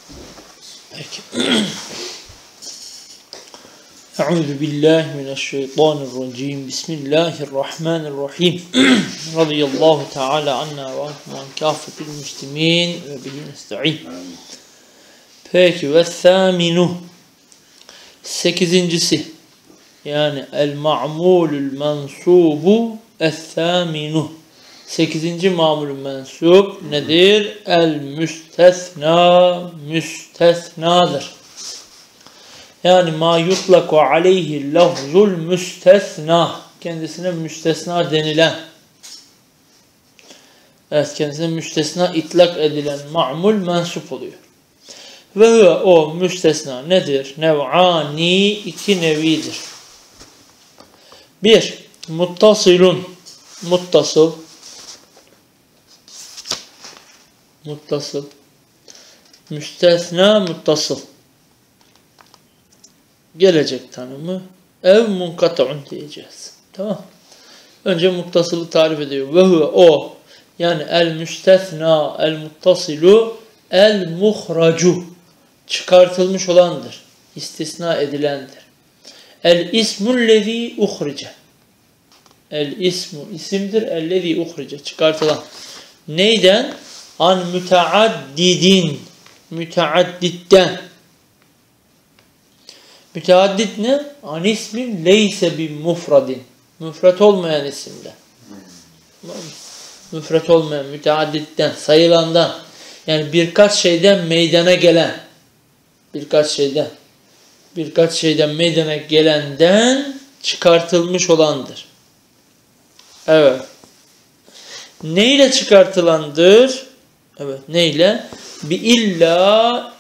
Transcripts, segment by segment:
Peki. Euzubillahimineşşeytanirracim. Bismillahirrahmanirrahim. Radiyallahu teala anna ve anhuman kâfetil müslimin ve bihi nesta'in. Peki ve thâminu. Sekizincisi. Yani el-ma'mulül mensubu el-thâminu. Sekizinci mamul mensup nedir? El-müstesna, müstesnadır. Yani ma yutlaku aleyhi lafzul müstesna. Kendisine müstesna denilen. Evet, kendisine müstesna itlak edilen ma'mul mensup oluyor. Ve o müstesna nedir? Nev'ani, iki nevidir. Bir, muttasilun, muttasıl. Muttasıl. Müstesna muttasıl. Gelecek tanımı ev munkata'un diyeceğiz. Tamam. Önce muttasılı tarif ediyor. Ve huve o. Yani el müstesna, el muttasilu, el muhracu. Çıkartılmış olandır. İstisna edilendir. El ismullezî uhrice. El ismu isimdir. Ellezî uhrice. Çıkartılan. Neyden? An müteaddidin. Müteadditten. Müteaddit ne? An ismin leyse bi mufradin. Müfret olmayan isimden. Müfret olmayan, müteadditten, sayılandan. Yani birkaç şeyden meydana gelen. Birkaç şeyden meydana gelenden çıkartılmış olandır. Evet. Neyle çıkartılandır? Evet, neyle? Bi illa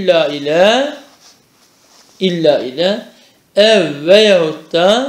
ile ev veyahut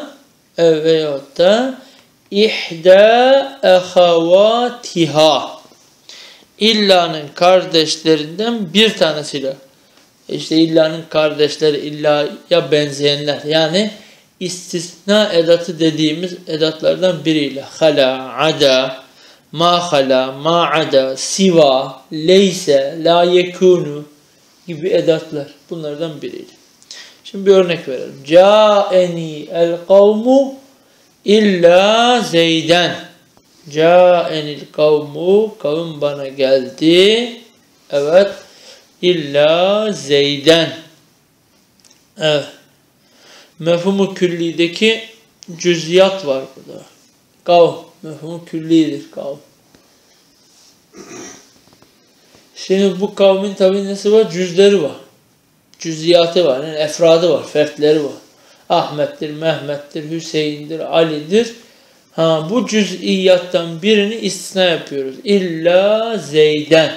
da ihda ehavatiha. İlla'nın kardeşlerinden bir tanesiyle. İşte illa'nın kardeşleri, illa'ya benzeyenler. Yani istisna edatı dediğimiz edatlardan biriyle. Hala, ada, ma hala, ma ada, siva, leyse, la yekunu gibi edatlar. Bunlardan biriyle. Şimdi bir örnek verelim. Câeni el kavmu illa zeyden. Câenil kavmu, kavim bana geldi. Evet. İlla zeyden. Evet. Mefhum-u küllideki cüziyat var burada. Kavm. Mefhum-u küllidir kavm. Şimdi bu kavmin tabi nesi var? Cüzleri var. Cüziyatı var. Yani efradı var. Fertleri var. Ahmet'tir, Mehmet'tir, Hüseyin'dir, Ali'dir. Bu cüz'iyattan birini istisna yapıyoruz. İlla zeyden.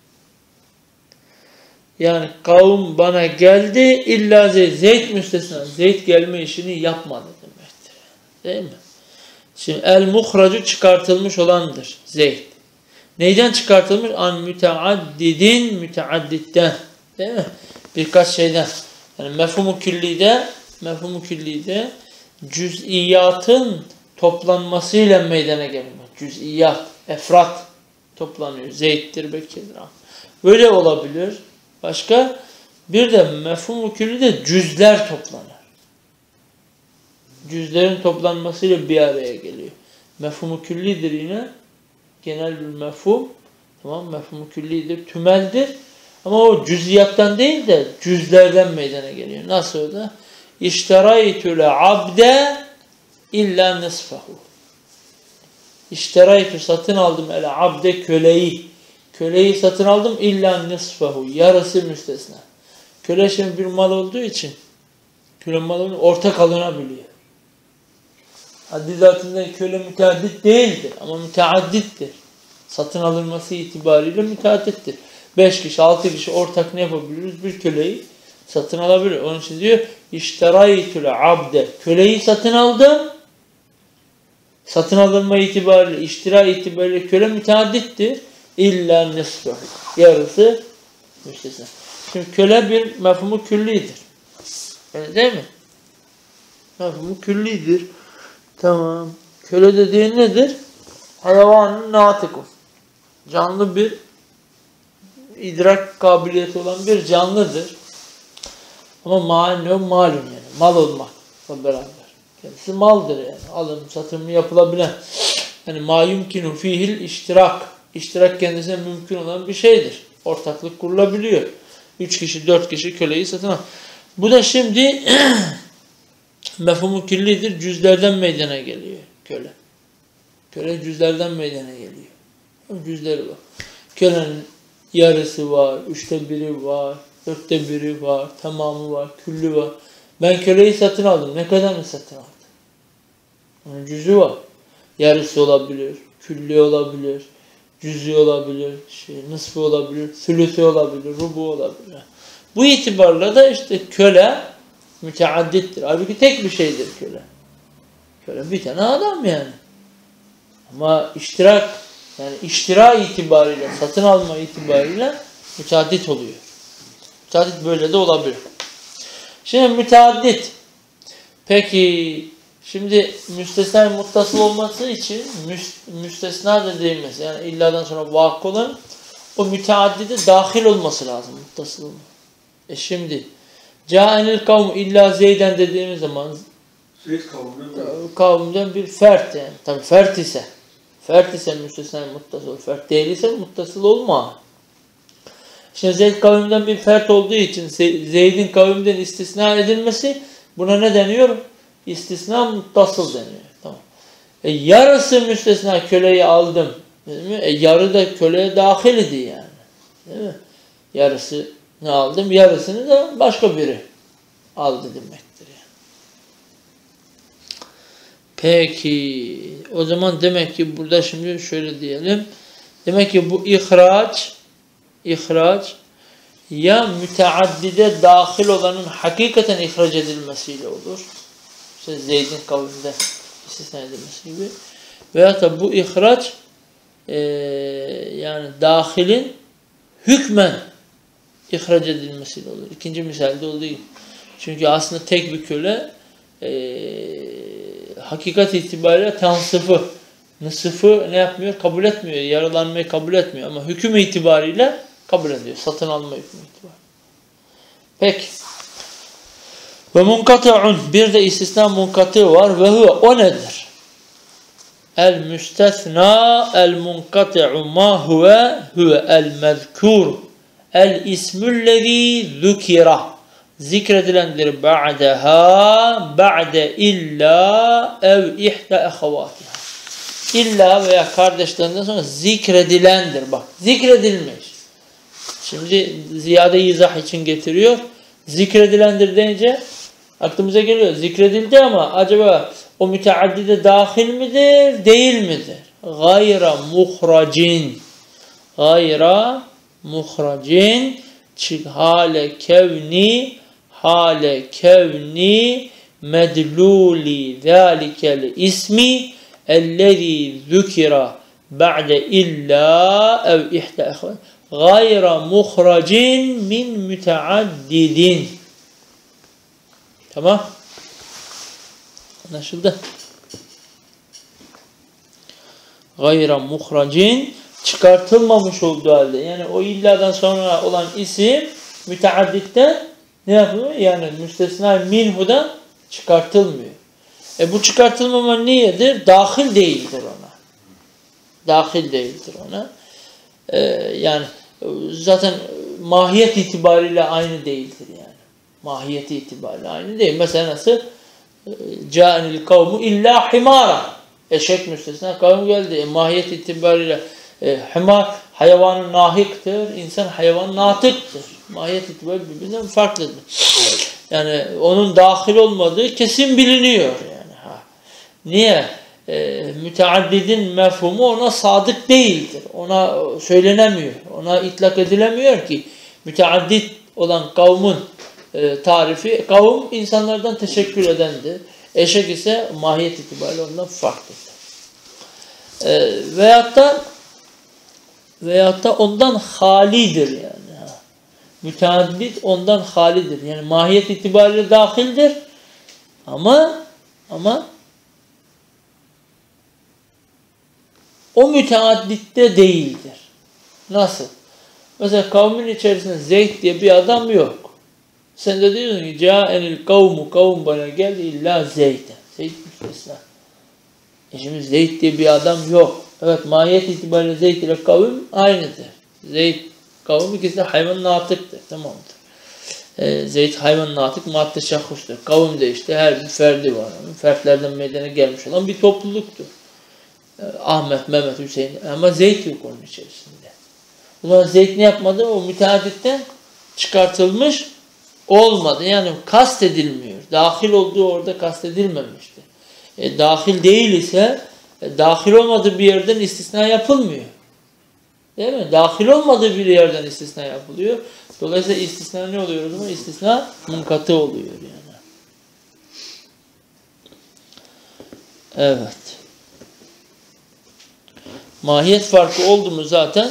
Yani kavim bana geldi, illa Zeyd. Zeyd müstesna. Zeyd gelme işini yapmadı demektir. Değil mi? Şimdi el-muhracu çıkartılmış olandır. Zeyd. Neyden çıkartılmış? An müteaddidin, müteadditten. Değil mi? Birkaç şeyden. Yani mefhum-u küllide cüz'iyatın toplanmasıyla meydana gelmek. Cüz'iyat, efrat toplanıyor. Zeyd'dir, Bekir'dir. Böyle olabilir. Başka bir de mefhum-u küllide cüzler toplanır. Cüzlerin toplanmasıyla bir araya geliyor. Mefhum-u küllidir yine. Genel bir mefhum. Tamam, mefhum-u küllidir, tümeldir. Ama o cüziyattan değil de cüzlerden meydana geliyor. Nasıl o da? İşteraytüle abde illa nisfahu. İşteraytü satın aldım ele abde köleyi. Köleyi satın aldım illa nisfahu. Yarısı müstesna. Köle şimdi bir mal olduğu için köle malı ortak alınabiliyor. Haddi zatında köle müteaddit değildir ama müteaddittir. Satın alınması itibariyle müteaddittir. 5 kişi, 6 kişi ortak ne yapabiliriz? Bir köleyi satın alabilir. Onun için diyor İşteraytüle abde. Köleyi satın aldım. Satın alınma itibariyle, iştira itibariyle köle müteaddittir. İlla nisfahu. Yarısı müstesna. Şimdi köle bir mefhumu küllidir. Öyle değil mi? Mefhumu küllidir. Tamam. Köle dediğin nedir? Hayvanın natıkun. Canlı bir idrak kabiliyeti olan bir canlıdır. Ama malum yani. Mal olmakla beraber. Kendisi maldır yani. Alım, satım yapılabilen. Yani ma yumkinu fihil iştirak. İştirak kendisine mümkün olan bir şeydir. Ortaklık kurulabiliyor. 3 kişi, 4 kişi köleyi satın al. Bu da şimdi mefhumu küllidir. Cüzlerden meydana geliyor köle. Köle cüzlerden meydana geliyor. Cüzleri var. Kölenin yarısı var, 1/3 var, 4/1 var, tamamı var, küllü var. Ben köleyi satın aldım. Ne kadarını satın aldım? Onun cüzü var. Yarısı olabilir, küllü olabilir, cüzü olabilir, nısfı olabilir, sülüsü olabilir, rubu olabilir. Bu itibarla da işte köle müteaddittir. Halbuki tek bir şeydir köle. Köle bir tane adam yani. Ama iştirak, yani iştira itibariyle, satın alma itibariyle müteaddit oluyor. Müteaddit böyle de olabilir. Şimdi müteaddit. Peki şimdi müstesna muttasıl olması için müstesna dediğimiz yani illadan sonra vakı olan o müteaddide dahil olması lazım muttasıl olma. Şimdi Câenil kavmu illa Zeyden dediğimiz zaman kavimden bir fert yani. Tabi fert ise müstesna muttasıl olur. Fert değilse muttasıl olma. Şimdi Zeyd kavimden bir fert olduğu için Zeyd'in kavimden istisna edilmesi buna ne deniyor? İstisna muttasıl deniyor. Tamam. Yarısı müstesna köleyi aldım. Değil mi? Yarı da köleye dahil idi yani. Değil mi? Yarısı ne aldım? Yarısını da başka biri aldı demektir yani. Peki o zaman demek ki burada şimdi şöyle diyelim. Demek ki bu ihraç ya müteaddide dahil olanın hakikaten ihraç edilmesiyle olur. İşte Zeyd'in kavminde istisna edilmesi gibi. Veyahut da bu ihraç yani dahilin hükmen ihraç edilmesiyle olur. İkinci misalde olduğu gibi. Çünkü aslında tek bir köle hakikat itibariyle tansıfı, nısıfı ne yapmıyor? Kabul etmiyor. Yaralanmayı kabul etmiyor. Ama hüküm itibariyle kabul ediyor. Satın alma hükmü itibariyle. Peki. Ve munkati'un. Bir de istisna munkati var. Ve huve o nedir? El müstesna el munkati'u ma huve el mezkur. El ismüllezî zükira. Zikredilendir ba'de illa ev ihda ehevâtiha. İlla veya kardeşlerinden sonra zikredilendir. Bak zikredilmiş. Şimdi ziyade izah için getiriyor. Zikredilendir deyince aklımıza geliyor. Zikredildi ama acaba o müteaddide dahil midir, değil midir? Gayra muhracin hale kevni medluli zâlikel ismi ellezî zükira ba'de illa ev ihda ehvan gayra muhracin min müteaddidin. Tamam. Anlaşıldı. Gayra muhracin çıkartılmamış olduğu halde yani o illadan sonra olan isim müteadditten ne yapıyor? Yani müstesna minhu'dan çıkartılmıyor. Bu çıkartılmama niyedir? Dahil değildir ona. Dahil değildir ona. Yani zaten mahiyet itibariyle aynı değildir yani. Mahiyeti itibariyle aynı değil. Mesela nasıl? Câenil kavmu illa himara. Eşek müstesna kavim geldi. Mahiyet itibariyle himar hayvanın nahiktir. İnsan hayvan natıktır. Mahiyet itibariyle birbirinden farklıdır. Yani onun dahil olmadığı kesin biliniyor yani. Niye? Müteaddidin mefhumu ona sadık değildir. Ona söylenemiyor. Ona itlak edilemiyor ki müteaddit olan kavmin tarifi kavim insanlardan teşekkür edendir. Eşek ise mahiyet itibariyle ondan farklıdır. Veyahut da ondan halidir yani. Müteaddit ondan halidir. Yani mahiyet itibariyle dahildir. Ama o müteadditte değildir. Nasıl? Mesela kavmin içerisinde Zeyd diye bir adam yok. Sen de diyorsun ki Câenil kavmu, kavm bana geldi illa Zeyd'e. Zeyd müstesna. Şimdi Zeyd diye bir adam yok. Evet, mahiyet itibariyle Zeyd ile kavim aynıdır. Zeyd kavim ikisi de hayvan natıktır. Tamamdır. Zeyd hayvan natık madde şahhustur. Kavim de işte her bir ferdi var. Fertlerden meydana gelmiş olan bir topluluktur. Ahmet, Mehmet, Hüseyin ama Zeyd yok onun içerisinde. Ulan Zeyd ne yapmadı? O müteadditten çıkartılmış olmadı. Yani kast edilmiyor. Dahil olduğu orada kast edilmemişti. Dahil değil ise dahil olmadığı bir yerden istisna yapılmıyor. Değil mi? Dahil olmadığı bir yerden istisna yapılıyor. Dolayısıyla istisna ne oluyor o zaman? İstisna munkatı oluyor yani. Evet. Mahiyet farkı oldu mu zaten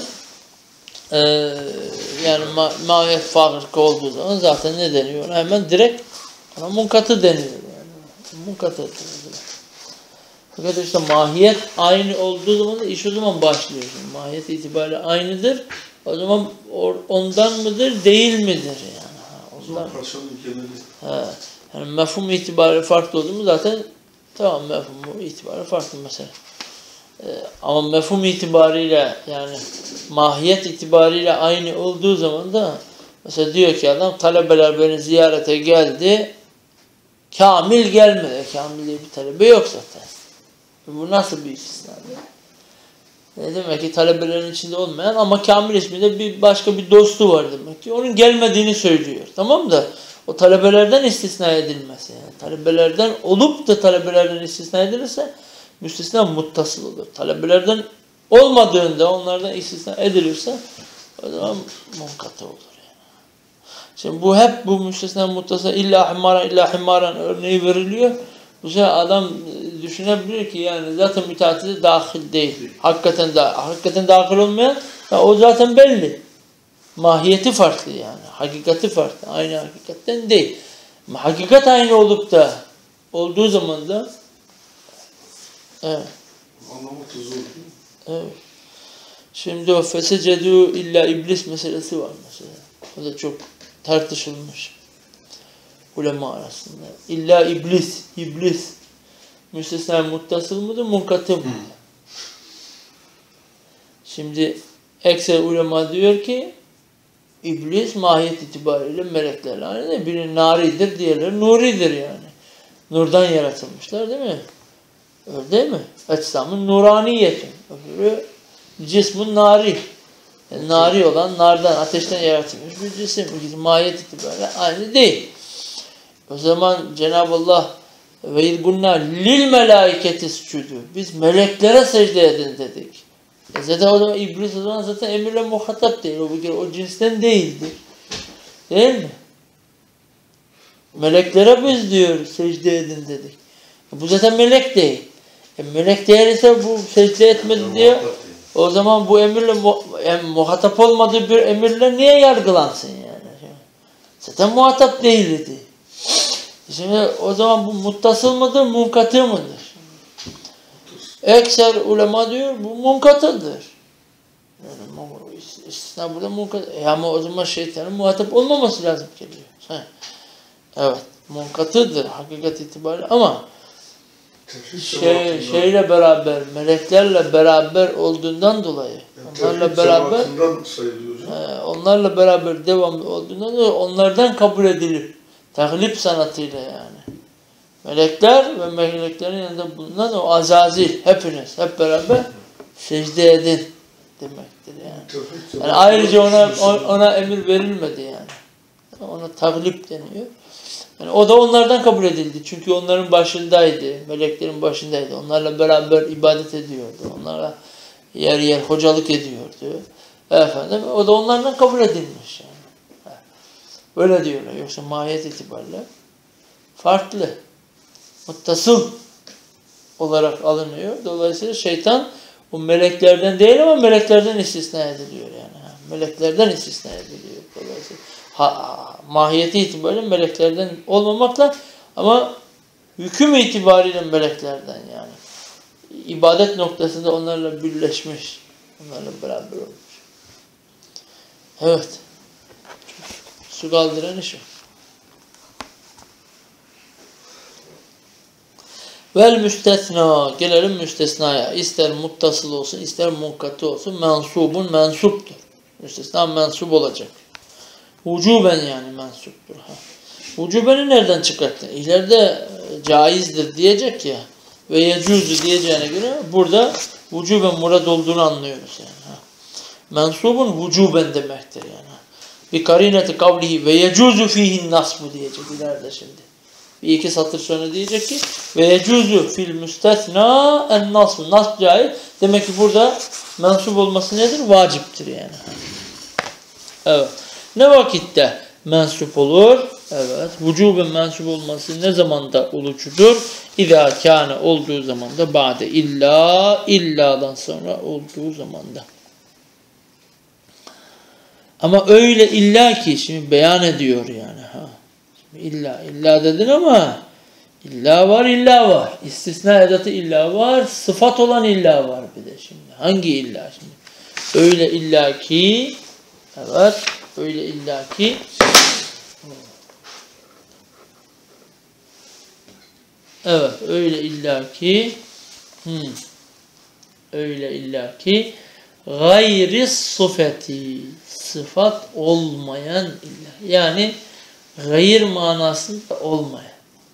yani mahiyet farkı olduğu zaman zaten ne deniyor? Hemen direkt munkatı deniyor yani. Munkatı deniyor. Fakat işte mahiyet aynı olduğu zaman da iş o zaman başlıyor. Şimdi mahiyet itibariyle aynıdır. O zaman ondan mıdır, değil midir yani? Ondan, yani mefhum itibariyle farklı olduğu mu zaten tamam, mefhum itibariyle farklı mesela. Ama mefhum itibariyle yani mahiyet itibariyle aynı olduğu zaman da mesela diyor ki adam talebeler beni ziyarete geldi, kamil gelmedi. Kamil diye bir talebe yok zaten. Bu nasıl bir istisna? Ne demek ki talebelerin içinde olmayan ama kamil isminde bir başka bir dostu var demek ki. Onun gelmediğini söylüyor. Tamam da o talebelerden istisna edilmesi. Yani talebelerden olup da talebelerden istisna edilirse müstesna muttasıl olur. Talebelerden olmadığında onlardan istisna edilirse o zaman munkatı olur. Yani. Şimdi bu hep bu müstesna muttasıl illa himaran örneği veriliyor. Bu sefer adam düşünebilir ki yani zaten müteaddide dahil değil. Hakikaten dahil olmayan o zaten belli. Mahiyeti farklı yani. Hakikati farklı. Aynı hakikatten değil. Hakikat aynı olup da olduğu zaman da evet. Anlamak da zor. Evet. Şimdi o fesecedû illa iblis meselesi var mesela. O da çok tartışılmış. Ulema arasında. İlla iblis. Müstesna muttasıl mıdır, munkatı mıdır? Şimdi ekser ulema diyor ki iblis mahiyet itibariyle meleklerle aynı. Biri naridir, diğerleri nuridir yani. Nurdan yaratılmışlar değil mi? Öyle değil mi? Ecsamın nuraniyeti. Öbürü cismun nari. Yani nari olan nardan, ateşten yaratılmış bir cisim. Bu mahiyet itibariyle aynı değil. O zaman Cenab-ı Allah ve yilgunna lil melaiketi sucudu. Biz meleklere secde edin dedik. Zaten o zaman iblis o zaman zaten emirle muhatap değil. O cinsten değildir. Değil mi? Meleklere biz diyor secde edin dedik. Bu zaten melek değil. Melek değilse bu secde etmedi diye o zaman bu emirle muhatap olmadığı bir emirle niye yargılansın yani? Zaten muhatap değildi. Şimdi o zaman bu muttasıl mıdır, munkatı mıdır? Ekser ulema diyor bu munkatıdır. Yani istisna burada munkatı. Ama o zaman şeytanın muhatap olmaması lazım geliyor. Evet, munkatıdır hakikat itibariyle ama şeyle beraber, meleklerle beraber olduğundan dolayı, onlarla beraber devamlı olduğundan dolayı onlardan kabul edilir. Taklip sanatıyla yani. Melekler ve meleklerin yanında bulunan o azazil, hepiniz hep beraber secde edin demektir yani. Yani ayrıca ona emir verilmedi yani. Ona taklip deniyor. Yani o da onlardan kabul edildi. Çünkü onların başındaydı. Meleklerin başındaydı. Onlarla beraber ibadet ediyordu. Onlarla yer yer hocalık ediyordu. Efendim, o da onlardan kabul edilmiş yani. Öyle diyorlar. Yoksa mahiyet itibariyle farklı. Muttasıl olarak alınıyor. Dolayısıyla şeytan o meleklerden değil ama meleklerden istisna ediliyor yani. Meleklerden istisna ediliyor. Dolayısıyla mahiyeti itibariyle meleklerden olmamakla ama hüküm itibariyle meleklerden yani. İbadet noktasında onlarla birleşmiş. Onlarla beraber olmuş. Evet. Su kaldıran iş o. Vel müstesna. Gelelim müstesnaya. İster muttasıl olsun, ister munkatı olsun. Mensubun mensuptur. Müstesna mensup olacak. Vücuben yani mensuptur. Vücubeni nereden çıkarttın? İleride caizdir diyecek ya. Ve yecuzu diyeceğine göre burada vücuben murad olduğunu anlıyoruz yani. Mensubun vücuben demektir yani. Bir karineti kavlihi ve yecuzu fihin nasbu diyecek ileride şimdi. Bir iki satır sonra diyecek ki ve yecuzu fil müstesna en nasbu. Nasb caiz. Demek ki burada mensup olması nedir? Vaciptir yani. Evet. Ne vakitte mensup olur? Evet. Vücuben mensup olması ne zamanda olucudur? İzâ kâne olduğu zamanda ba'de illadan sonra olduğu zamanda. Ama öyle illa ki şimdi beyan ediyor yani. Şimdi illa dedin ama illa var. İstisna edatı illa var. Sıfat olan illa var bir de şimdi. Hangi illa şimdi? Öyle illa ki evet. Öyle illa ki evet. Öyle illa ki öyle illa ki gayri sıfati sıfat olmayan illa. Yani gayr manasında olmayan.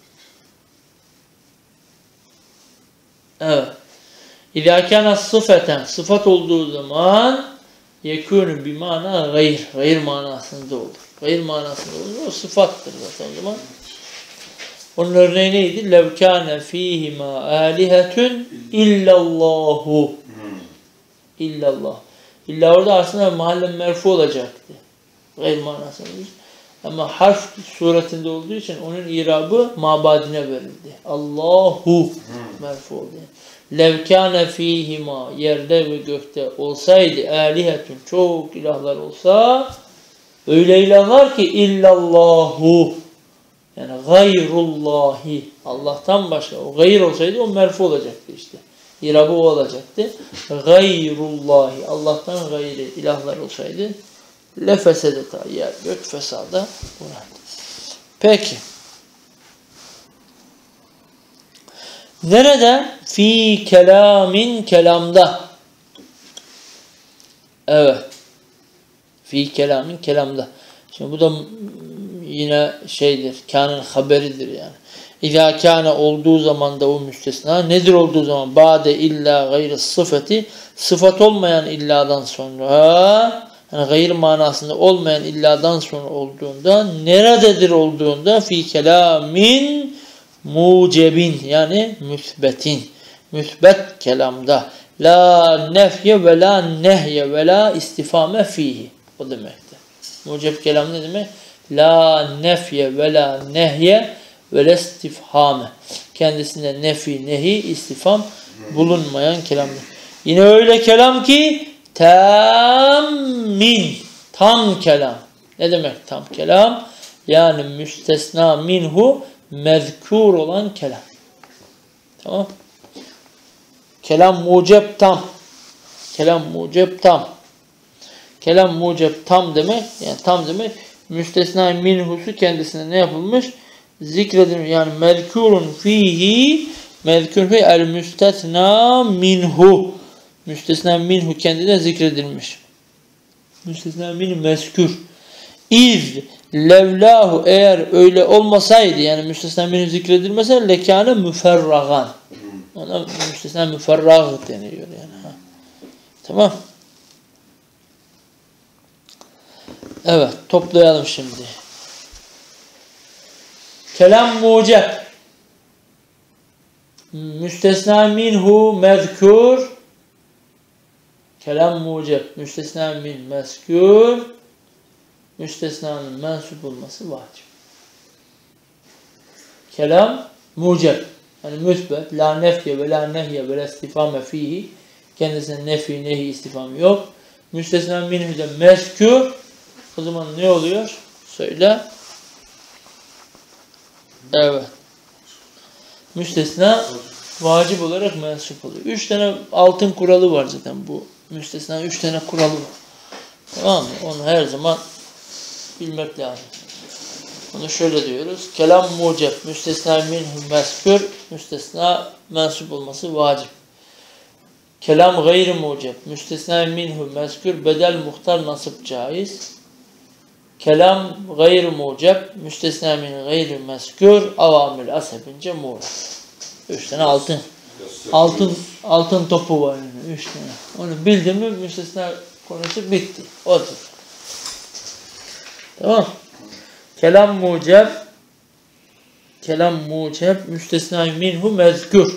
Evet. İzâ kâne sıfeten sıfat olduğu zaman yekûnü bir mana gayr manasında olur. Gayr manasında olur. O sıfattır zaten o zaman. Onun örneği neydi? Lev kâne fîhimâ âlihetun illallahu. İllallah. İlla orada aslında mahalle merfu olacaktı. Gayr manasında. Ama harf suretinde olduğu için onun irabı mabadine verildi. Allahu merfu oldu. Lev kâne fîhimâ yerde ve gökte olsaydı âlihetun çok ilahlar olsa öyle ilahlar ki illallahu yani gayrullahi Allah'tan başka o gayr olsaydı o merfu olacaktı işte. İrabı o olacaktı. Gayrullahi Allah'tan gayri ilahlar olsaydı lefesedeta yer gök fesada uğradı. Peki. Nerede? Fi kelamin kelamda. Evet. Fi kelamin kelamda. Şimdi bu da yine şeydir. Kânın haberidir yani. İzâ kâne olduğu zaman da o müstesna. Nedir olduğu zaman? Ba'de illa gayri sıfati. Sıfat olmayan illadan sonra yani gayr manasında olmayan illadan sonra olduğunda nerededir olduğunda fi kelamin mucebin yani müsbetin. Müsbet kelamda. La nefye ve la nehye ve la istifame fihi. O demektir. Muceb kelam ne demek? La nefye ve la nehye ve la istifhame. Kendisinde nefi, nehi, istifam bulunmayan kelamdır. Yine öyle kelam ki tammin. Tam kelam. Ne demek tam kelam? Yani müstesna minhu mezkur olan kelam. Tamam. Kelam muceb tam. Kelam muceb tam. Kelam muceb tam demek. Yani tam demek. Müstesna minhusu kendisine ne yapılmış? Zikredilmiş. Yani mezkurun fihi mezkur fihi el müstesna minhu. Müstesna minhu kendine zikredilmiş. Müstesna minhu mezkur. İz levlahu eğer öyle olmasaydı yani müstesna minhu zikredilmese lekâne müferragan. Ona müstesna müferrag deniyor yani. Tamam. Evet, toplayalım şimdi. Kelam muceb. Müstesna minhu mezkur. Kelam muceb. Müstesna min mezkur. Müstesnanın mensup olması vacip. Kelam muceb. Yani müsbet. La nefye ve la nehye ve la istifame fihi. Kendisine nefi, nehi, istifam yok. Müstesna minhu de mezkur. O zaman ne oluyor? Söyle. Evet. Müstesna vacip olarak mensup oluyor. 3 tane altın kuralı var zaten bu. Müstesna 3 tane kuralı var. Tamam mı? Onu her zaman bilmek lazım. Bunu şöyle diyoruz. Kelam mucep, müstesna minhu mezkür, müstesna mensup olması vacip. Kelam gayri mucep, müstesna minhu mezkür, bedel muhtar nasip caiz. Kelam gayri mucep, müstesna min gayri mezkür, avamil asabince muğrab. 3 tane altın topu var yani. 3 tane. Onu bildin mi müstesna konusu bitti. Otur. Tamam. Kelam mucep, müstesna minhu mezkür.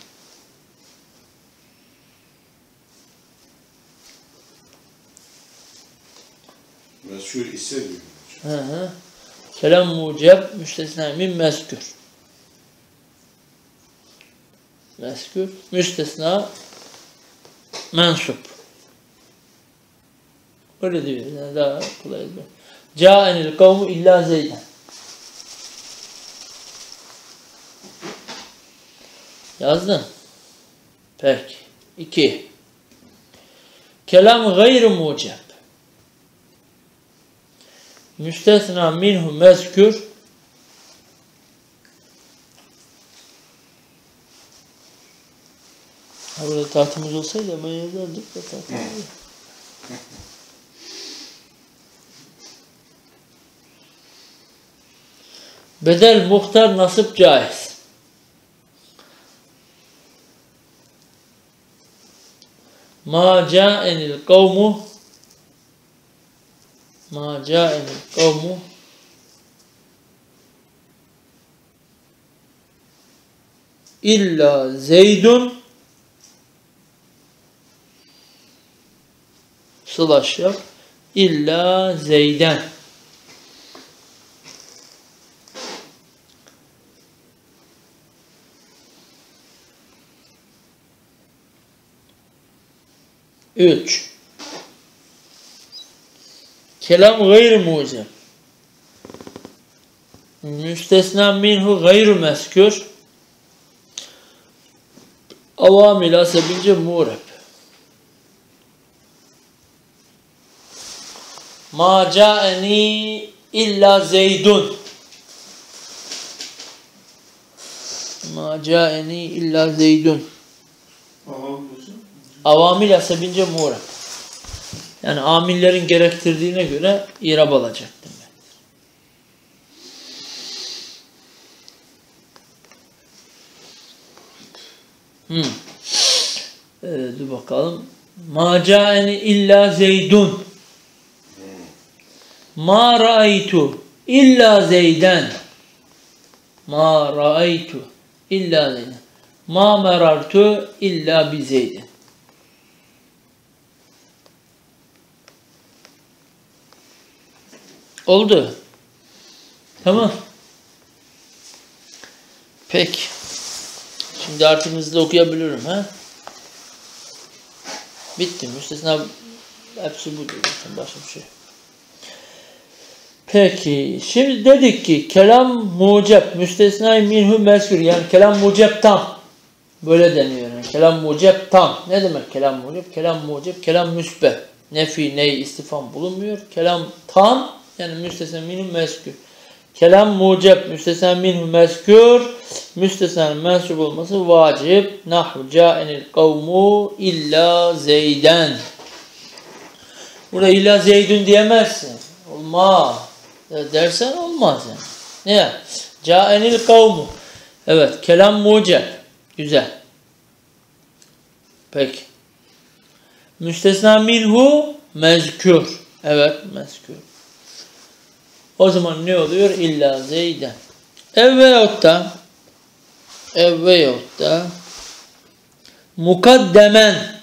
Meşhur ise diyor. Hı. Kelam mucep, müstesna min mezkür. Mezkür, müstesna mensup. Öyle diyor. Yani daha kolay. Câenil kavmu illa Zeyden. Yazdın. Peki. 2. Kelam gayri mucep. Müstesna minhu mezkür. Burada tahtımız olsaydı hemen yazardık da tahtımız yok. Bedel muhtar nasip caiz. Ma câenil kavmu illa Zeydun slash yap illa Zeyden. Üç. Kelam gayri mucem. Müstesna minhu gayru mezkür. Avamil asabince muğrab. Ma câeni illa Zeydun. Ma câeni illa Zeydun. Avamil asabince muğrab. Yani amillerin gerektirdiğine göre irab alacak demek. Dur bakalım. Ma câeni illa Zeydun. Ma ra'aytu illa Zeyden. Ma ra'aytu illa Zeyden. Ma merartu illa bi Zeyden. Oldu. Tamam. Peki. Şimdi artık hızlı okuyabiliyorum ha. Bitti. Müstesna hepsi bu diyor. Başka bir şey. Peki. Şimdi dedik ki kelam mucep, müstesna minhu mezkür. Yani kelam mucep tam. Böyle deniyor. Yani kelam mucep tam. Ne demek kelam mucep? Kelam mucep, kelam müsbet. Nefi, ney, istifam bulunmuyor. Kelam tam. Yani müstesna minhu mezkür. Kelam mucep, müstesna minhu mezkür. Müstesna'nın mensup olması vacip. Nahvu câenil kavmu illa Zeyden. Burada illa Zeydun diyemezsin. Olmaz. Dersen olmaz yani. Ne ya? Câenil kavmu. Evet. Kelam mucep. Güzel. Peki. Müstesna minhu mezkür. Evet. Mezkür. O zaman ne oluyor? İlla Zeyden. Veyahut da mukaddemen.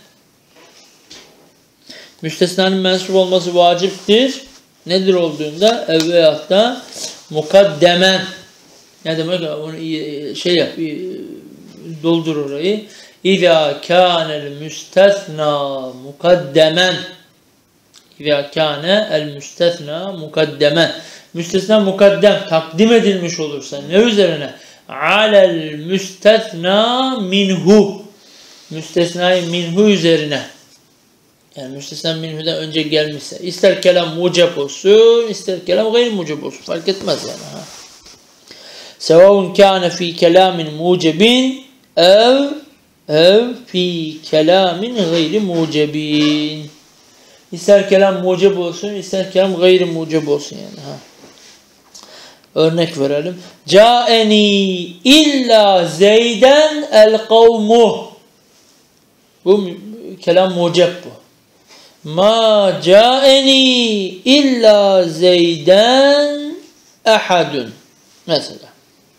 Müstesnanın mensup olması vaciptir. Nedir olduğunda? Veyahut da mukaddemen. Ne demek? Onu şey yap. Doldur orayı. İzâ kânel müstesnâ mukaddemen. İzâ kânel müstesnâ mukaddemen. Müstesna mukaddem, takdim edilmiş olursa ne üzerine? Alel müstesna minhu. Müstesnai minhu üzerine. Yani müstesna minhu'dan önce gelmişse. İster kelam mucep olsun, ister kelam gayri mucep olsun. Fark etmez yani. Ha. Sevâun kâne fî kelâmin mucebin ev fî kelâmin gayri mucebin. İster kelam muceb olsun, ister kelam gayri muceb olsun yani. Ha. Örnek verelim. Câeni illa zeyden el kavmu. Bu kelam muceb bu. Ma câeni illa zeyden ahadun. Mesela.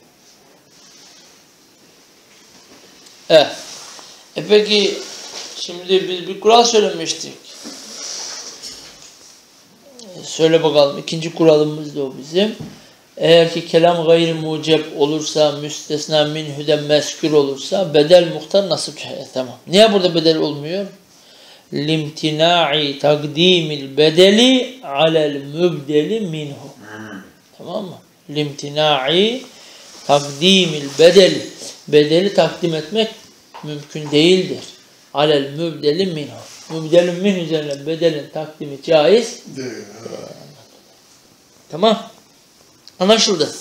Peki şimdi biz bir kural söylemiştik. Söyle bakalım. İkinci kuralımız da o bizim. Eğer ki kelam gayri muceb olursa, müstesna minhu'den meskür olursa, bedel muhtar nasip. Tamam. Niye burada bedel olmuyor? Limtina'i takdimil bedeli alel mübdeli minhu. Tamam mı? Limtina'i takdimil bedeli. Bedeli takdim etmek mümkün değildir. Alel mübdeli minhu. Mübdelin minhu üzerine bedelin takdimi caiz değil. Tamam. Anlaşıldı.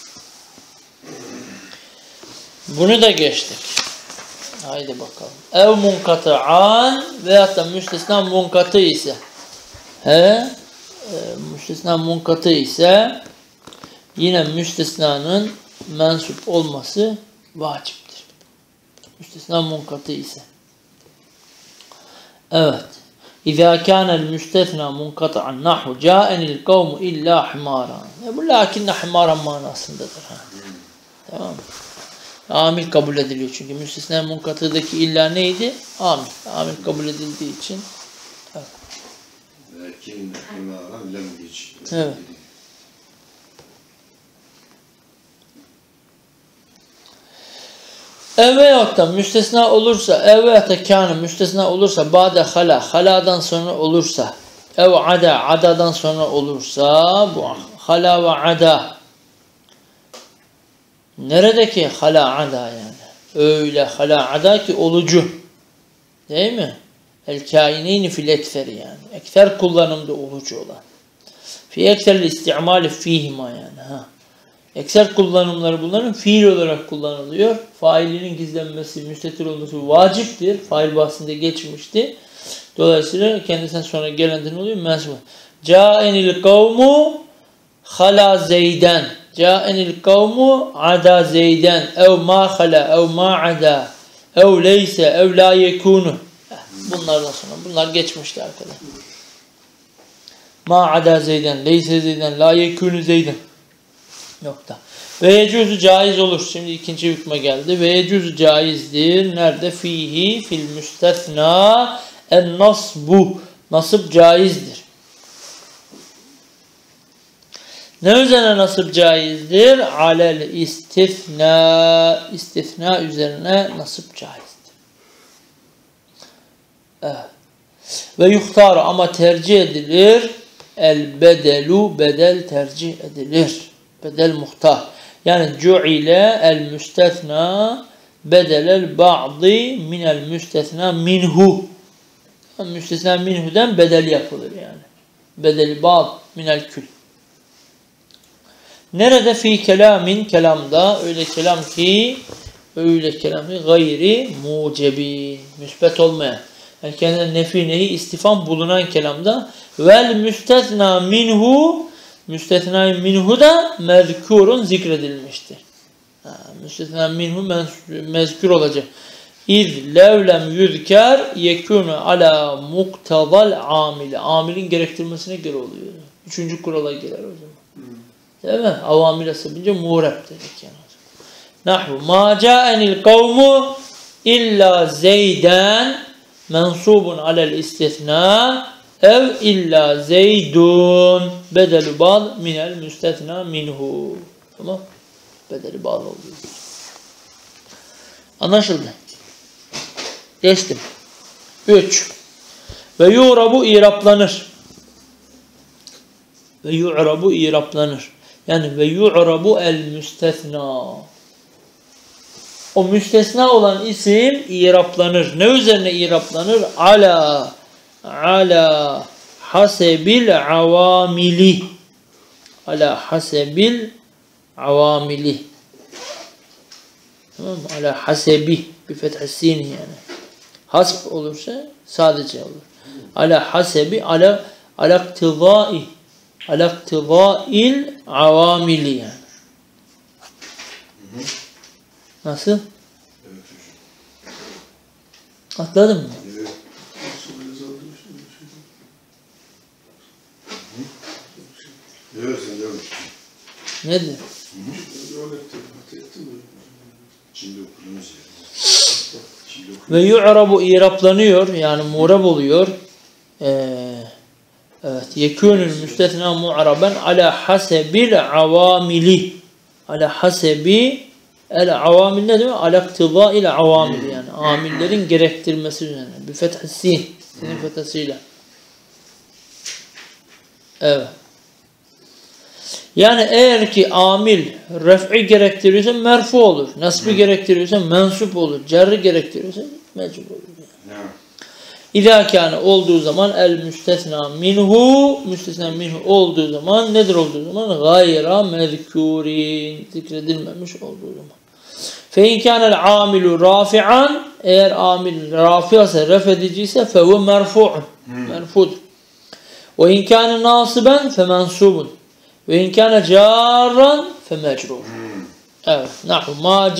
Bunu da geçtik. Haydi bakalım. Ev munkata'an veyahut da müstesna munkatı ise. Müstesna munkatı ise yine müstesnanın mensup olması vaciptir. Müstesna munkatı ise. Evet. İzâ kânel müstesna munkata'an nahu câenil kavmu illâ himâran. Bu lakinne himâran manasındadır. Tamam mı? Amil kabul ediliyor çünkü müstesna munkatıdaki illa neydi? Amil. Amil kabul edildiği için. Evet. Lakinne himâran lem geç. Evet. Veyahut da müstesna olursa, veyahut da kâne müstesna olursa, ba'de haladan sonra olursa, adadan sonra olursa, bu hala ve ada. Neredeki hala ada yani? Öyle hala ada ki olucu. Değil mi? El kaineyni fil ekseri yani. Ekser kullanımda olucu olan. Fi ekseril istimali fihima yani. Ha. Ekser kullanımları bunların fiil olarak kullanılıyor. Failinin gizlenmesi, müstetir olması vaciptir. Fail bahsinde geçmişti. Dolayısıyla kendisinden sonra gelenden oluyor. Mensup. Câenil kavmu hala zeyden. Câenil kavmu ada zeyden. Ev ma hala, ev ma ada. Ev leyse, ev la yekûnu. Bunlardan sonra. Bunlar geçmişti arkadaşlar. Ma ada zeyden, leyse zeyden, la yekûnu zeyden. Nokta. Ve yecuzu caiz olur. Şimdi ikinci hükme geldi. Ve yecuzu caizdir. Nerede? Fihi fil müstesna en nasbu. Nasip caizdir. Ne üzerine nasip caizdir? Alel istifna. İstifna üzerine nasip caizdir. Evet. Ve yuhtar ama tercih edilir. El bedelu bedel tercih edilir. Bedel muhtar. Yani cu'ile el müstesna bedelel ba'di minel müstesna minhu. Yani müstesna minhu'dan bedel yapılır yani. Bedel ba'd minel kül. Nerede fi kelamin kelamda öyle kelam ki gayri mucebi müsbet olmayan. Yani kendine nefi nehi istifam bulunan kelamda vel müstesna minhu müstesna minhu da mezkurun zikredilmiştir. Müstesna minhu mezkur olacak. İz levlem yüzker yekûnü ala muktazal amili. Amilin gerektirmesine göre oluyor. Üçüncü kurala girer o zaman. Değil mi? Avamil asabınca muğreb dedik yani. Nahvu ma câenil kavmu illa zeyden mensubun alel istisna ev illa zeydun bedeli bal minel müstesna minhu. Tamam. Bedeli bal oluyor. Anlaşıldı. Geçtim. 3. Ve yu'rabu iraplanır. Ve yu'rabu iraplanır. Yani ve yu'rabu el müstesna. O müstesna olan isim iraplanır. Ne üzerine iraplanır? Ala ala hasebil avamili. Ala hasebil avamili. Tamam mı? Ala hasebi. Bir fethessini yani. Hasb olursa sadece olur. Ala hasebi ala iktidai. Ala iktidail avamili yani. Nasıl? Evet hocam. Atladın mı? Evet. Evet sen devam et. Nedir? Şimdi okudunuz ya. Şimdi okudunuz. Ve yu'rabu i'raplanıyor yani mu'rab oluyor. Evet. Yekûnül müstesna mu'raben ala hasebil avamili. Ala hasebi el avamil ne demek? Ala iktidâil avamil yani. Amillerin gerektirmesi üzerine. Bir fethessin. Senin fethesiyle. Evet. Yani eğer ki amil ref'i gerektiriyorsa merfu olur. Nasbı gerektiriyorsa mensup olur. Cerri gerektiriyorsa mecbur olur. Yani. İzâ kâne olduğu zaman el müstesna minhu olduğu zaman nedir olduğu zaman? Gayra mezkûrin zikredilmemiş olduğu zaman. Fe in kânel amilu rafi'an eğer amil rafi'ase refediciyse fehuve merfu'un merfu'dur. Ve in kâne nasiben fe mensubun. Ve in kâne câran fe mecrur. Evet. Nahu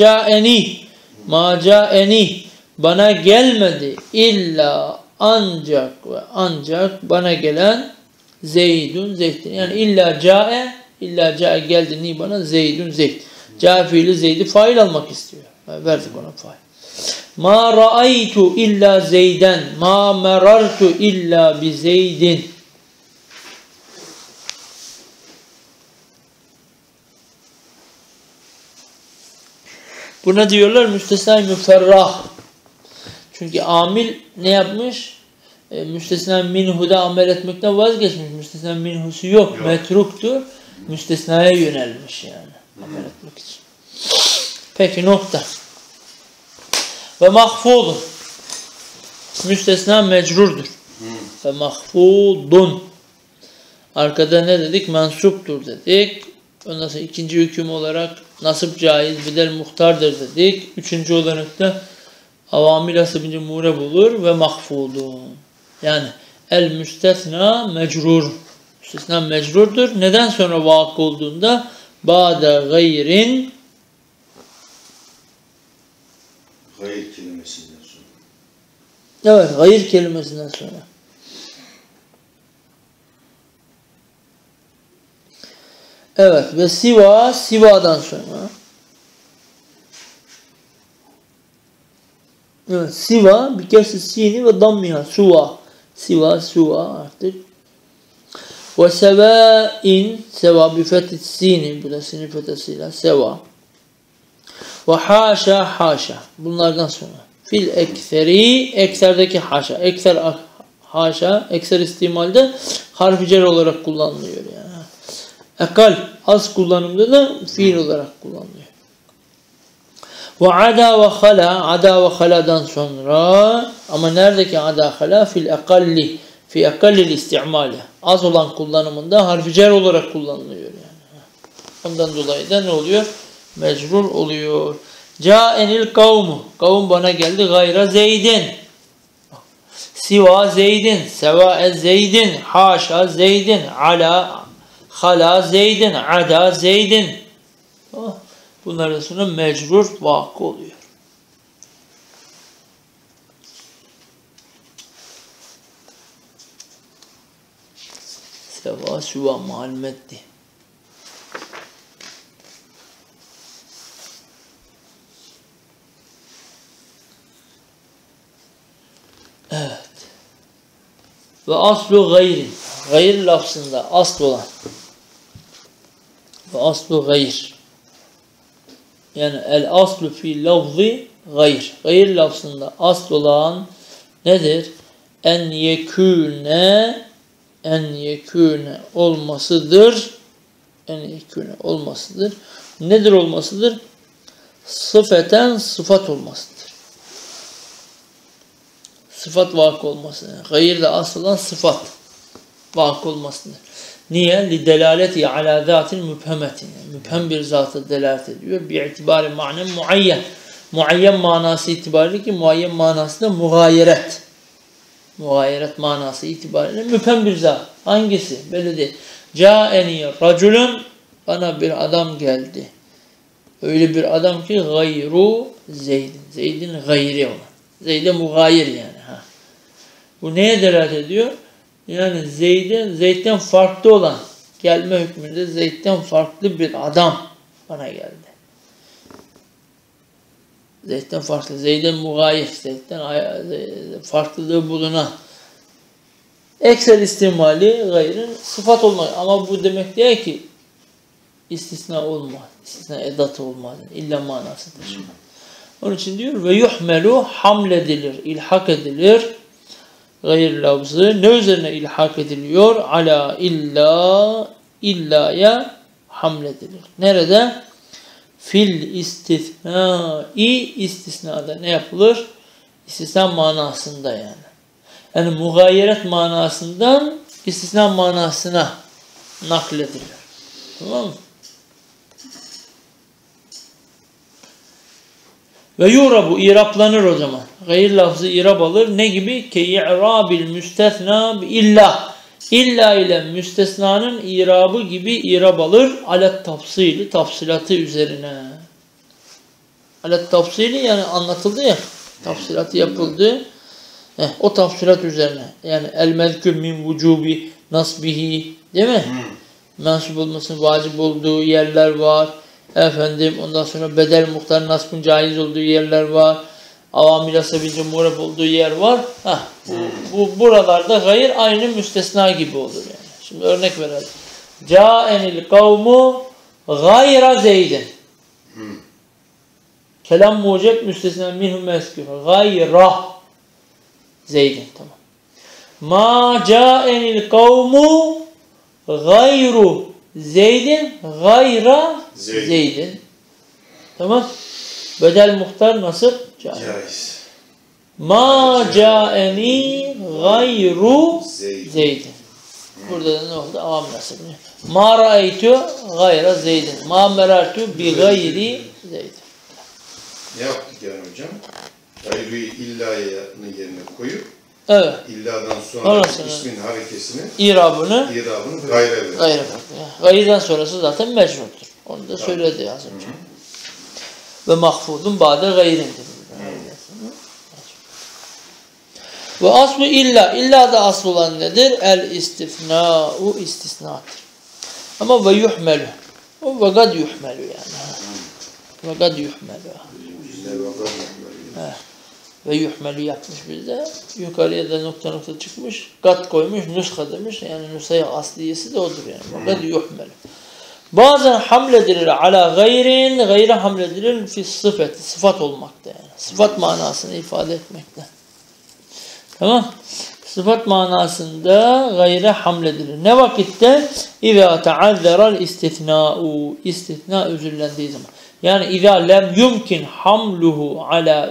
ma câeni bana gelmedi illa ancak ve ancak bana gelen Zeydun Zeyd'in. Yani illa câe geldi ni bana Zeydun Zeyd. Câe fiili Zeyd'i fail almak istiyor. Verdik ona fail. Ma ra'aytu illa Zeyden. Ma merartu illa bi Zeydin. Buna diyorlar müstesna-i müferrah. Çünkü amil ne yapmış? Müstesna minhu'da amel etmekten vazgeçmiş. Müstesna minhu'su yok. Metruktur. Müstesnaya yönelmiş yani. Amel etmek için. Peki nokta. Ve mahfudun. Müstesna mecrurdur. Ve mahfudun. Arkada ne dedik? Mensuptur dedik. Ondan sonra ikinci hüküm olarak nasip caiz, bedel muhtardır dedik. Üçüncü olarak da avamil asabınca muğreb olur ve mahfudun. Yani el müstesna mecrur. Müstesna mecrurdur. Neden sonra vakı olduğunda? Ba'de gayrin Gayr kelimesinden sonra. evet, gayr kelimesinden sonra. Evet ve sivadan sonra. Evet, siva bir kez sini ve dammiha suva. Siva artık. Ve seva bi fethis sini bu da sinin fethesiyle seva. Ve haşa. Bunlardan sonra. Fil ekserdeki haşa. Ekser istimalde harf-i cer olarak kullanılıyor yani. Ekal az kullanımda da fiil olarak kullanılıyor. Ve ada ve hala'dan sonra ama neredeki ada hala fi ekallil istimali. Az olan kullanımında harf-i cer olarak kullanılıyor yani. Ondan dolayı da ne oluyor? Mecrur oluyor. Câenil kavmu. Kavm bana geldi gayra Zeydin. Siva Zeydin. Seva Zeydin. Haşa Zeydin. Hala Zeydin. Ada Zeydin. Bunlardan sonra mecrur vakı oluyor. Seva süva malmetti. Evet. Ve aslu gayri. Gayr lafzında asl olan. Ve aslu gayr. Yani el aslu fi lafzi gayr. Gayr lafzında asl olan nedir? En yekûne olmasıdır. Nedir olmasıdır? Sıfeten sıfat olmasıdır. Sıfat vakı olmasına. Gayr de asıl olan sıfat vakı olmasına. Niye? Lidelaleti ala zatin mübhemetin. Mübhem bir zata delalet ediyor. Bi'itibari manen muayyen. Muayyen manası itibariyle ki muayyen manası da mugayeret. Mugayeret manası itibariyle mübhem bir zat. Hangisi? Belli değil. Câeni raculun, bana bir adam geldi. Öyle bir adam ki gayru Zeyd'in. Zeyd'in gayri olan. Zeyd'e mugayir yani. Ha. Bu neye delalet ediyor? Yani Zeyd'den farklı olan, gelme hükmünde Zeyd'den farklı bir adam bana geldi. Zeyd'den farklı, Zeyd'den mugayir, Zeyd'den farklılığı bulunan. Ekser istimali gayrın sıfat olmaz. Ama bu demek değil ki istisna olmaz. İstisna edatı olmaz. İlla manası taşımaz. Onun için diyor ve yuhmelu hamledilir, ilhak edilir. Gayr lafzı ne üzerine ilhak ediliyor? Ala illaya hamledilir. Nerede? Fil istisnai, istisnada ne yapılır? İstisna manasında yani. Yani mugayeret manasından istisna manasına nakledilir. Tamam mı? Ve yurabu, iraplanır o zaman. Gayr lafzı irab alır. Ne gibi? Ke i'rabil müstesna illa. İlla ile müstesnanın irabı gibi irab alır. Alet tafsili, tafsilatı üzerine. Alet tafsili yani anlatıldı ya. Tafsilatı yapıldı. O tafsilat üzerine. Yani el mezkür min vücubi nasbihi, değil mi? Mensup olmasının vacip olduğu yerler var. Efendim ondan sonra bedel muhtar nasbın caiz olduğu yerler var. Avamil asabince murab olduğu yer var. Bu buralarda gayr aynı müstesna gibi olur yani. Şimdi örnek verelim. Câenil kavmu gayra Zeydin. Kelam mucep müstesna minhum meskûr. Gayra Zeydin, tamam. Ma câenil kavmu gayru Zeydin gayra Zeydin. Tamam. Bedel muhtar nasıl? Caiz. Ma câeni gayru Zeydin. Burada da ne oldu? Avam nasıl? Ma ra'aytu gayra Zeydin. Ma merartu bi gayri Zeydin. Ne yaptık yani hocam? Gayrı'yı illa'nın yerine koyup evet. İlla'dan sonra ismin harekesini irabını gayre verir. Gayre. Gayriden sonrası zaten mecnundur. Onu da söyledi az önce. Ve mahfudun ba'de gayrindir. Ve aslı illa. İlla da asıl olan nedir? El istifna'u istisnadır. Ama ve yuhmelu. O ve gad yuhmelu yani. Ve gad yuhmelu. Ve yuhmelu yapmış bizde. Yukarıya da nokta nokta çıkmış. Gad koymuş, nuska demiş. Yani nuskaya asliyesi de odur yani. Ve gad yuhmelu. Bazen hamledilir ala gayrin, gayre hamledilir fi sıfat, sıfat olmakta yani. Sıfat manasını ifade etmekte. Tamam? Sıfat manasında gayre hamledilir. Ne vakitte? İzâ teazzeral istisnâ'u, istisna üzüllendiği zaman. Yani izâ lem yumkin hamluhu ala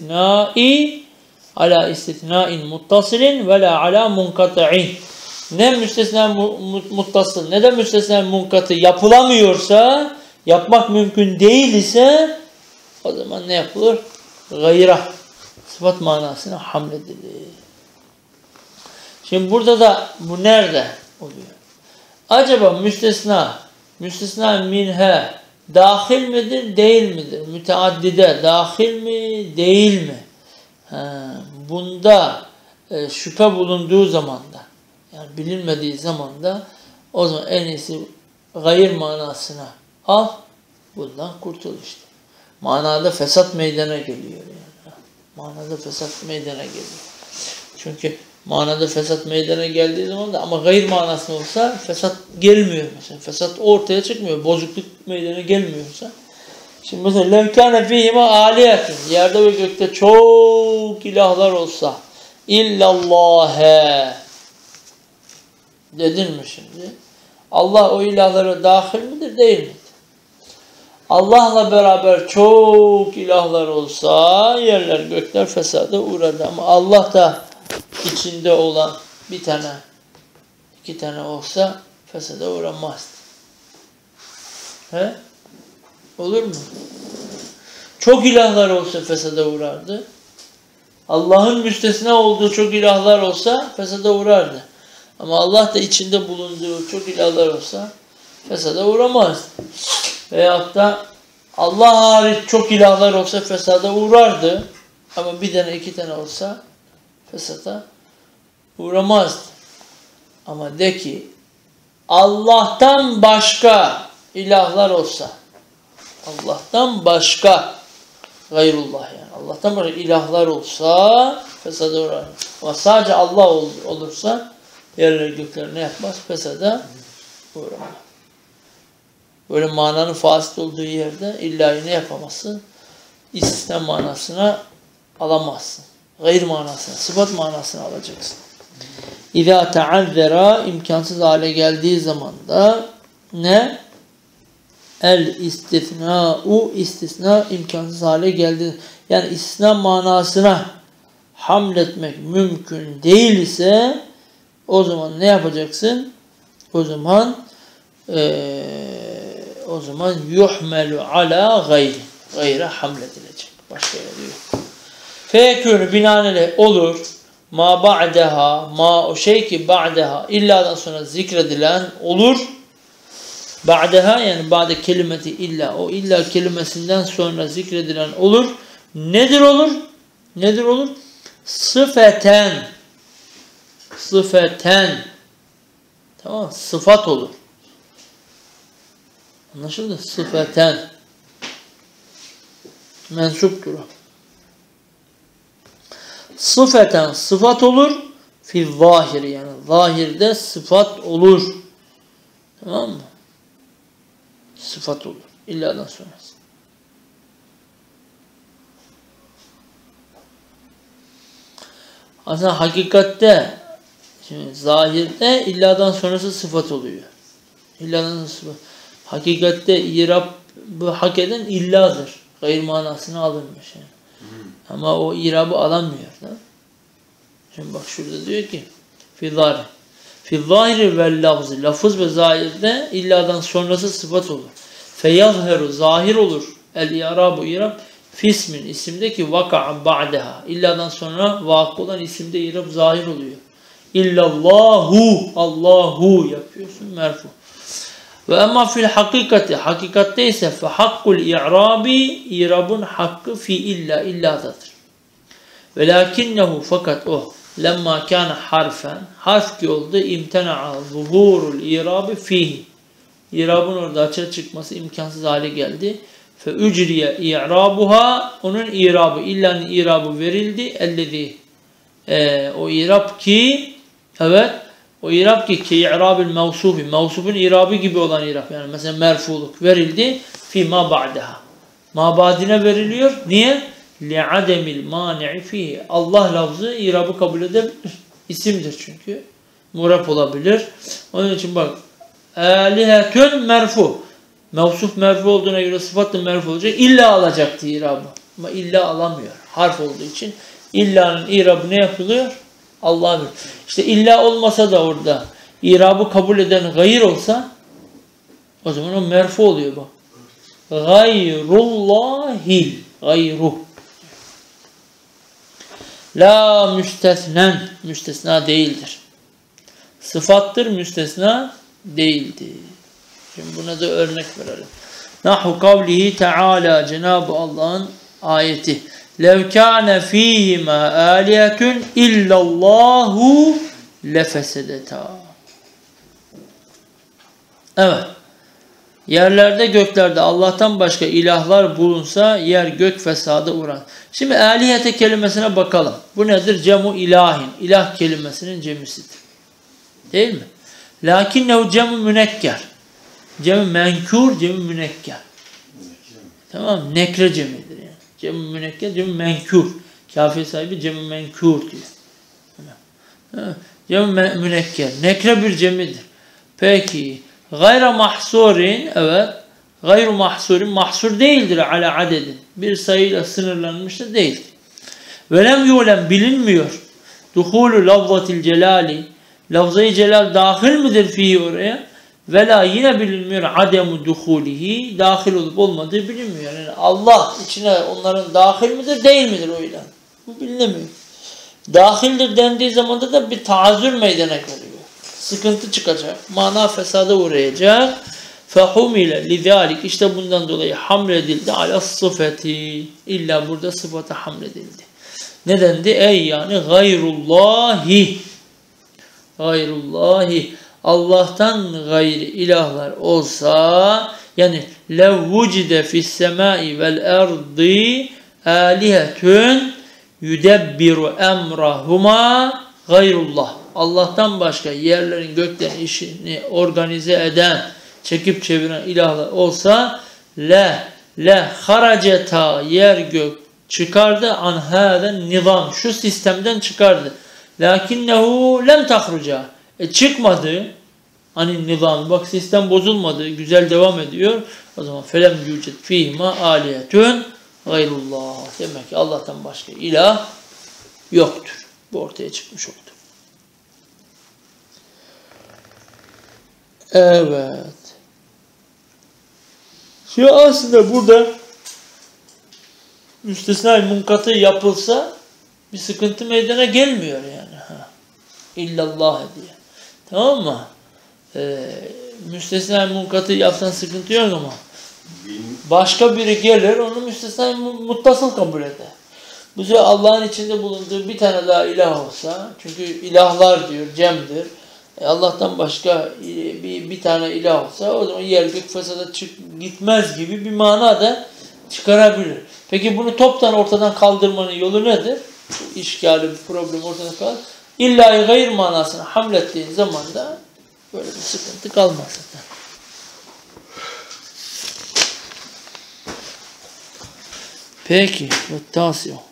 istisnâin muttasilin ve la ala munkati'in. Ne müstesna muttasıl ne de müstesna munkatı yapılamıyorsa, yapmak mümkün değil ise o zaman ne yapılır? Gayra, sıfat manasına hamledilir. Şimdi burada da bu nerede oluyor? Acaba müstesna minhe dahil midir, değil midir? Müteaddide dahil mi, değil mi? Bunda şüphe bulunduğu zamanda, yani bilinmediği zamanda o zaman en iyisi gayr manasına al, bundan kurtul işte. Manada fesat meydana geliyor yani. Manada fesat meydana geliyor. Çünkü manada fesat meydana geldiği zaman da ama gayr manası olsa fesat gelmiyor mesela. Fesat ortaya çıkmıyor. Bozukluk meydana gelmiyorsa. Şimdi mesela levkâne fîhime âliyetin. Yerde ve gökte çok ilahlar olsa illallâhe dedin mi şimdi? Allah o ilahlara dahil midir, değil midir? Allah'la beraber çok ilahlar olsa yerler gökler fesada uğradı. Ama Allah da içinde olan bir tane, iki tane olsa fesada uğramazdı. He? Olur mu? Çok ilahlar olsa fesada uğrardı. Allah'ın müstesna olduğu çok ilahlar olsa fesada uğrardı. Ama Allah da içinde bulunduğu çok ilahlar olsa fesada uğramazdı. Veyahut da Allah hariç çok ilahlar olsa fesada uğrardı. Ama bir tane iki tane olsa fesada uğramazdı. Ama de ki Allah'tan başka ilahlar olsa, Allah'tan başka gayrullah yani Allah'tan başka ilahlar olsa fesada uğrar. Ama sadece Allah olursa yerler gökler ne yapmaz? Fesada uğramaz. Böyle mananın fasit olduğu yerde illa ne yapamazsın? İstisna manasına alamazsın. Gayr manasına, sıfat manasına alacaksın. İzâ teazzera imkansız hale geldiği zaman da ne? El istisna'u istisna imkansız hale geldi. Yani istisna manasına hamletmek mümkün değilse o zaman ne yapacaksın? O zaman yuhmelu ala gayre hamledilecek. Başka yere diyor. Fekûnü binaenaleyh olur. Ma ba'deha o şey ki ba'deha illadan sonra zikredilen olur. Ba'deha yani ba'de kelimeti illa o illa kelimesinden sonra zikredilen olur. Nedir olur? Nedir olur? Sıfeten. Tamam, sıfat olur. Anlaşıldı? Sıfeten. Mensuptur o. Sıfeten sıfat olur. Fi zahir yani zahirde sıfat olur. Tamam mı? Sıfat olur. İlladan sonrası. Aslında hakikatte şimdi zahirde illadan sonrası sıfat oluyor. İlladan sonrası sıfat. Hakikatte irab bu hak eden illadır. Gayr manasını alınmış yani. Ama o irabı alamıyor da. Şimdi bak şurada diyor ki fi zahiri vel lafzı lafız ve zahirde illadan sonrası sıfat olur. Feyazheru zahir olur. El i'rabu i'rab fismin isimde ki vaka'a ba'deha illadan sonra vakı olan isimde i'rab zahir oluyor. Allahu yapıyorsun merfu. Ve ama fil hakikatte ise fe hakkul i'rabi i'rabun hakkı fi illadadır. Velakinnehu fakat o lemma kana harfen harf ki oldu imtena'a zuhurul i'rabi fihi i'rabın orada açığa çıkması imkansız hale geldi. Fe ücriye i'rabuha onun i'rabı illanın i'rabı verildi ellezi o i'rab ki evet o i'rab ki i'rabil mevsufi mevsufun i'rabı gibi olan i'rab yani mesela merfuluk verildi fi ma ba'daha ma ba'dine veriliyor niye? Li'ademil mani'i fihi Allah lafzı i'rabı kabul edebilir isimdir çünkü muraf olabilir onun için bak alihetün merfu mevsuf merfu olduğuna göre sıfat da merfu olacak illa alacaktı i'rabı ama illa alamıyor harf olduğu için illanın i'rabı ne yapılıyor? Allah'ın. İşte illa olmasa da orada i'rabı kabul eden gayr olsa o zaman o merfu oluyor bak. Gayrullahi gayruh. La müstesnen müstesna değildir. Sıfattır müstesna değildir. Şimdi buna da örnek verelim. Nahu kavlihi Teala Cenab-ı Allah'ın ayeti. Lev kâne fîhimâ âliyetun illallâhu lefesedetâ. Evet. Yerlerde göklerde Allah'tan başka ilahlar bulunsa yer gök fesada uğrar. Şimdi âliyete kelimesine bakalım. Bu nedir? Cemu ilahin. İlah kelimesinin cemisidir. Değil mi? Lakinnehu cemu münekker. Cem-i menkûr, cem-i münekker. Tamam mı? Nekre cemidir yani. Cem-i münekker, cem-i menkûr. Kafir sahibi cem-i menkûr diyor. Cem-i münekker. Nekre bir cemidir. Peki. Gayra mahsurin, evet. Gayru mahsurin, mahsur değildir ala adedin. Bir sayıyla sınırlanmış da değildir. Ve lem yulem, bilinmiyor. Duhulu lafzatil celali, lafzayı celal dahil midir fihi oraya? Ve la, yine bilinmiyor ademu duhulihi, dahil olup olmadığı bilinmiyor. Yani Allah içine onların dahil midir değil midir o ilan? Bu bilinmiyor. Dahildir dendiği zaman da bir taazzür meydana geliyor. Sıkıntı çıkacak. Mana fesada uğrayacak. فَحُمِلَ لِذَٰلِكِ, işte bundan dolayı hamledildi ala sıfati. İlla burada sıfata hamledildi. Ne dendi? Ey yani gayrullahi. Gayrullahi. Allah'tan gayri ilahlar olsa, yani lev vucide fis semai vel erdi alihetun yudebbiru emrahuma gayrullah. Allah'tan başka yerlerin göklerin işini organize eden, çekip çeviren ilahlar olsa le haraceta, yer gök çıkardı, an hâden nizam, şu sistemden çıkardı. Lakinnehu lem tahruca, çıkmadı hani nizam, bak sistem bozulmadı, güzel devam ediyor. O zaman felem yüced fîhima aliyetun gayrullah, demek ki Allah'tan başka ilah yoktur. Bu ortaya çıkmış oldu. Evet. Şimdi aslında burada müstesna-i munkatı yapılsa bir sıkıntı meydana gelmiyor yani. İllallah diye. Tamam mı? Müstesna-i munkatı yapsan sıkıntı yok ama başka biri gelir onu müstesna-i muttasıl kabul eder. Bu sefer Allah'ın içinde bulunduğu bir tane daha ilah olsa, çünkü ilahlar diyor, cemdir. Allah'tan başka bir tane ilah olsa o zaman yer gök fesada gitmez gibi bir mana da çıkarabilir. Peki bunu toptan ortadan kaldırmanın yolu nedir? İşgali, bir problem ortadan kalır. İlla gayr manasını hamlettiğin zaman da böyle bir sıkıntı kalmaz zaten. Peki. Ve tasiyo.